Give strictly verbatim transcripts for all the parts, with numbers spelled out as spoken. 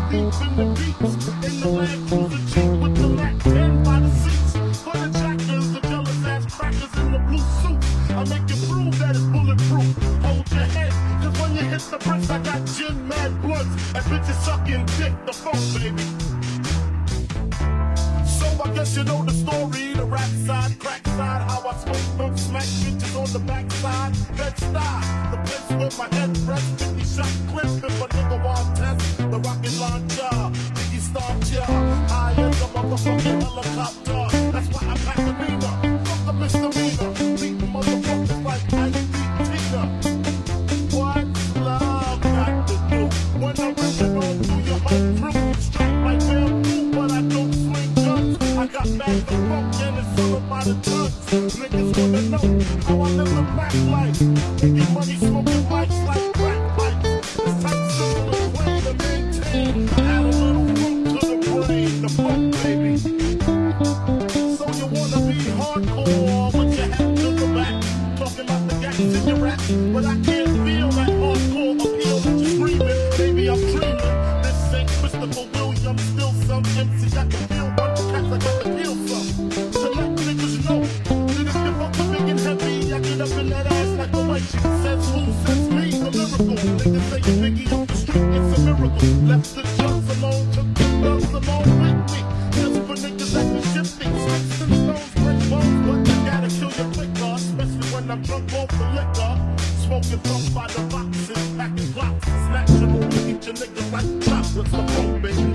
deep in the beats. In the Land Cruiser Jeep with the Mac ten by the seats. For the jackers, the jealous ass crackers in the blue suits. I make you prove that it's bulletproof. Hold your head, cause when you hit the bricks, I got gin, mad blunts, and bitches sucking dick, the funk, baby. So I guess you know the story, the rap side, crack side, how I smoke them, smack bitches on the backside. Bed-Stuy, the place where my head rests, fifty shot clip if a nigga want test. The rocket launcher, Biggie stomp ya, high as a motherfucking helicopter. That's why I pack the meaner, fuck a misdemeanor, beating motherfuckers like Ice beat Tina. What's love got to do when I'm ripping on through your whole crew? Straight like bamboo, but I don't swing guns. I got back the funk and it's all about the tons. Niggas wanna know how I live the black life. Getting money, smoking mics like crack pipes. This type of soul is way to maintain. I add a little funk to the brain, the funk, baby. So you wanna be hardcore with your head to the back, talking about the gas in your rap, but I can't feel that hardcore appeal that you're screaming. Maybe I'm dreaming. This ain't Christopher Williams, still some M C got the feel one cats I got to feel some. To let niggas know that if you fuck with big and heavy, I get up in that ass like the way she says, who says me? A miracle. Niggas say Biggie up the street, it's a miracle. Left the drugs alone, took the drugs along with me. Just for niggas that can shifting, sticks and stones, break bones, but you gotta kill your quicker, especially when I'm drunk off the liquor. Smoking funk by the boxes, packing blocks, snatch them over, eat your niggas like chocolates, the funk, baby.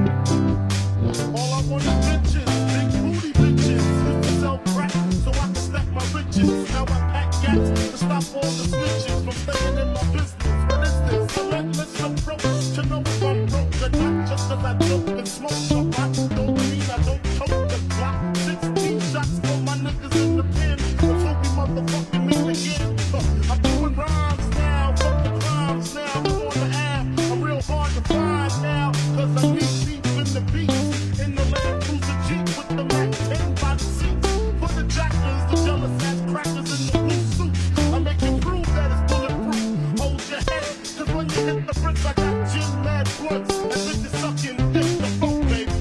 All I want is bitches, big booty bitches. Used to sell crack so I can stack my riches. Now I pack gats to stop all the snitches from staying in my business. What is this? A relentless approach to know if I'm broke or not. Just cause I dope and smoke so hot, don't mean I don't tote the clock. Sixteen shots for my niggas in the pen. Until we motherfucking meet again. Uh, I'm doing rhymes now, fuck the crimes now. I'm on the app, I'm real hard to find now. Cause I need deep in the beats. In the Land Cruiser Jeep with the Mac ten by the seats. For the jackers, the jealous ass crackers in the blue suits. I make you prove that it's bulletproof. Hold your head, cause when you hit the bricks, I got gin, mad blunts, and bitches sucking dick, the funk, baby.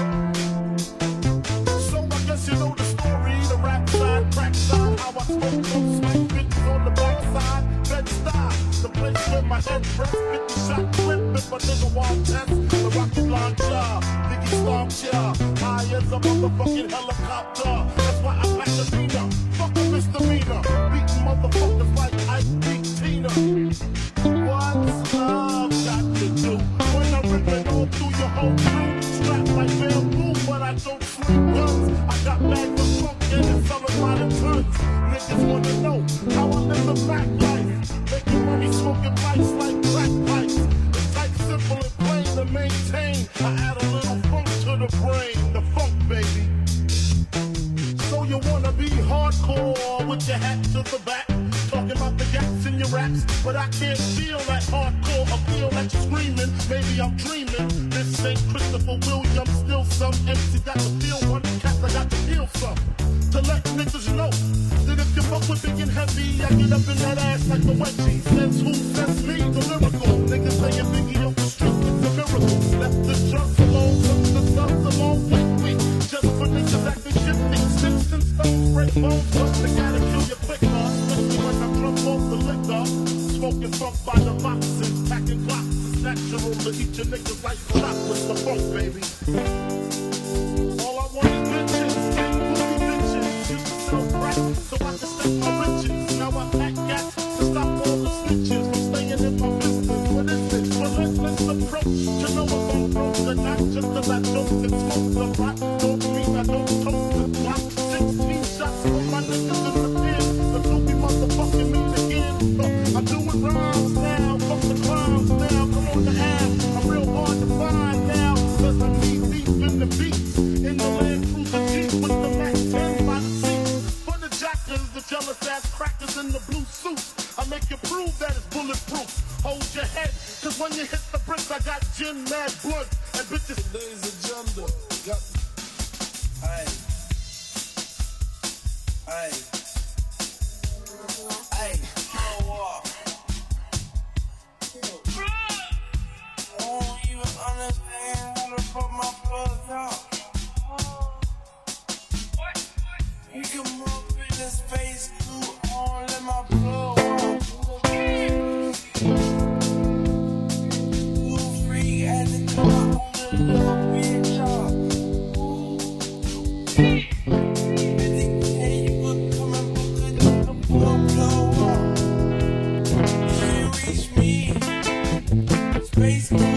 So I guess you know the story, the rap side, crack side, how I smoke those smack bitches on the backside. Bed-Stuy, the place where my head rests, fifty shot clip if a nigga want test. The rocket launcher, Biggie stomp ya, high as a motherfucking helicopter. That's why I pack the meaner, fuck a misdemeanor, beating motherfuckers like Ice beat Tina. What's love got to do when I'm ripping all through your whole crew? Strapped like bamboo, but I don't swing guns. I got bags of funk and it's all about the tons. Niggas wanna know how I live the black life. Making money, smoking pipes like crack pipes. It's like simple and plain to maintain. I add a little funk to the brain, the funk, baby. So you wanna be hardcore with your hat to the back, talking about the gaps in your raps, but I can't feel that hardcore appeal that you're screaming. Maybe I'm dreaming. This ain't Christopher Williams, still some M C got to feel one, cats I got to feel some. To let niggas know that if you fuck with big and heavy, I get up in that ass like the wedgie. Says who says me, the lyrical. Niggas saying Biggie up the street, it's a miracle. Left the drugs alone, took the thugs along with me. Just for niggas acting shifting, sticks and stones, break bones, but they gotta kill you quicker, especially when I'm drunk off the liquor. Smoking funk by the boxes, packing clocks. It's natural to eat your niggas like chocolates, the funk, baby. All I want is bitches, big booty bitches. Used to sell crack so I can stack my riches. Now I pack gats to stop all the snitches from staying in my business. What is this? Relentless approach to know if I'm broke or not. Just cause I don't and smoke the pot, don't mean I don't tote the clock. Sixteen shots for my niggas in the pen. Until we motherfucking meet again. Uh, I'm doing rhymes now, fuck the crimes now. Come on the app, I'm real hard to find now. Cause I need deep in the beats. In the Land Cruiser Jeep with the Mac ten by the seats. For the jackers, the jealous ass crackers in the blue suits. I make you prove that it's bulletproof. Hold your head, cause when you hit the bricks, I got gin, mad blood, and bitches. Today's agenda, got. Aye. Aye. Aye. Oh, wow. Oh, you understand? Space